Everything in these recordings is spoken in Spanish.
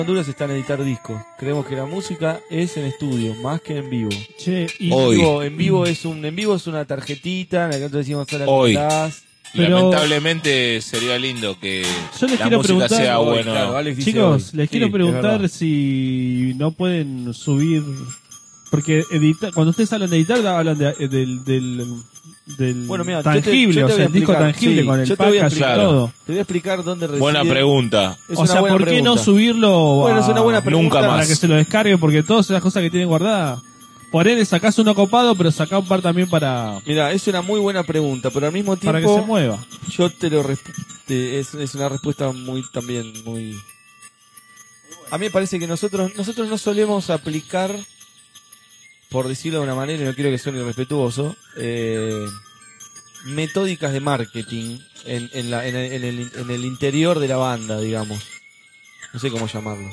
Honduras está en editar discos. Creemos que la música es en estudio, más que en vivo. Che, y Hoy. En vivo es una tarjetita, en la que nosotros decimos solo Hoy. apretás. Pero- Lamentablemente sería lindo que Yo les la quiero música preguntar, sea Hoy, bueno. claro, Alex dice chicos, hoy. les quiero Sí, es preguntar verdad. si no pueden subir, porque cuando ustedes hablan de editar, hablan del Bueno, mira, tangible, yo te o sea, voy a el disco explicar, tangible sí, con el yo te voy a package y explicar. todo. Te voy a explicar dónde reside. Buena pregunta. Es O una sea, buena ¿por qué no pregunta. subirlo Bueno, es una buena pregunta. Nunca para más. que se lo descargue? Porque todas esas cosas que tienen guardadas, por ende sacás uno copado, pero sacá un par también para Mira, es una muy buena pregunta, pero al mismo que se tiempo mueva. yo te lo es una respuesta muy a mí me parece que nosotros no solemos aplicar, por decirlo de una manera, y no quiero que suene irrespetuoso, metódicas de marketing en el interior de la banda, digamos. No sé cómo llamarlo.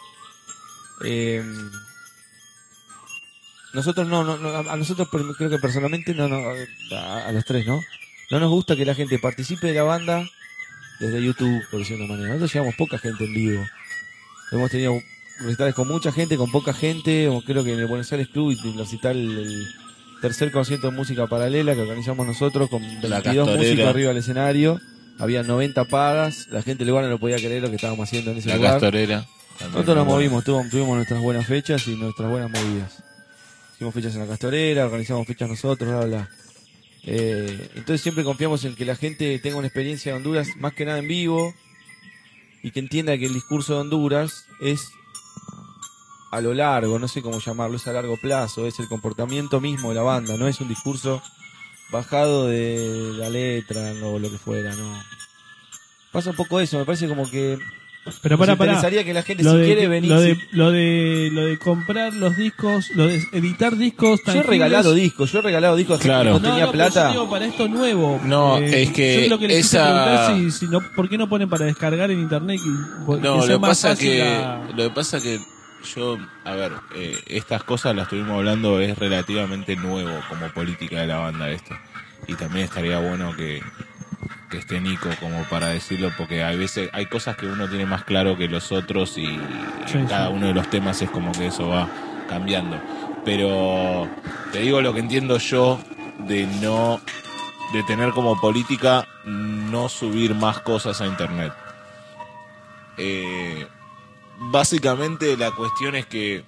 Nosotros a nosotros creo que personalmente a los tres, ¿no? No nos gusta que la gente participe de la banda desde YouTube, por decirlo de una manera. Nosotros llevamos poca gente en vivo. Hemos tenido recitales con mucha gente, con poca gente, o creo que en el Buenos Aires Club y los recital el tercer concierto de música paralela que organizamos nosotros con 22 Castorera. músicos arriba del escenario. Había 90 pagas, la gente del lugar no lo podía creer lo que estábamos haciendo en ese La lugar. Castorera. Nosotros nos movimos, tuvimos nuestras buenas fechas y nuestras buenas movidas. Hicimos fechas en la Castorera, organizamos fechas nosotros, bla, bla. Entonces siempre confiamos en que la gente tenga una experiencia de Honduras más que nada en vivo y que entienda que el discurso de Honduras es a lo largo, no sé cómo llamarlo, es a largo plazo, es el comportamiento mismo de la banda, no es un discurso bajado de la letra o lo que fuera, no. Pasa un poco eso, me parece como que Pero nos para interesaría que la gente si quiere venir. lo de comprar los discos, lo de editar discos Yo he tangibles. regalado discos a gente Claro. que no tenía pero plata. yo digo para esto nuevo. No, es que yo lo que les quise esa- preguntar si no, ¿por qué no ponen para descargar en internet? Que No, sea lo más pasa fácil que yo, a ver, estas cosas las estuvimos hablando, es relativamente nuevo como política de la banda esto. Y también estaría bueno que esté Nico como para decirlo, porque hay veces, hay cosas que uno tiene más claro que los otros y en cada uno de los temas es como que eso va cambiando. Pero te digo lo que entiendo yo de tener como política no subir más cosas a internet. Básicamente la cuestión es que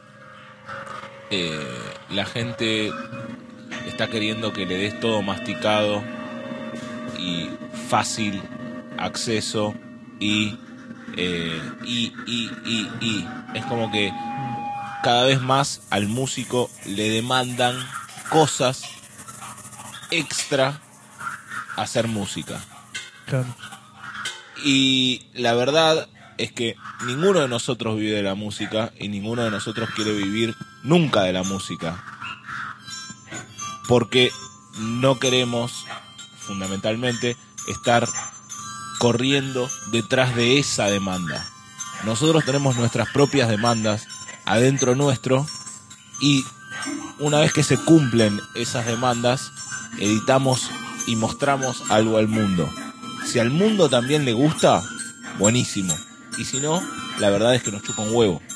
la gente está queriendo que le des todo masticado y fácil acceso y es como que cada vez más al músico le demandan cosas extra a hacer música. Claro. Y la verdad es que ninguno de nosotros vive de la música y ninguno de nosotros quiere vivir nunca de la música. Porque no queremos, fundamentalmente, estar corriendo detrás de esa demanda. Nosotros tenemos nuestras propias demandas adentro nuestro y una vez que se cumplen esas demandas, editamos y mostramos algo al mundo. Si al mundo también le gusta, buenísimo. Y si no, la verdad es que nos chupa un huevo.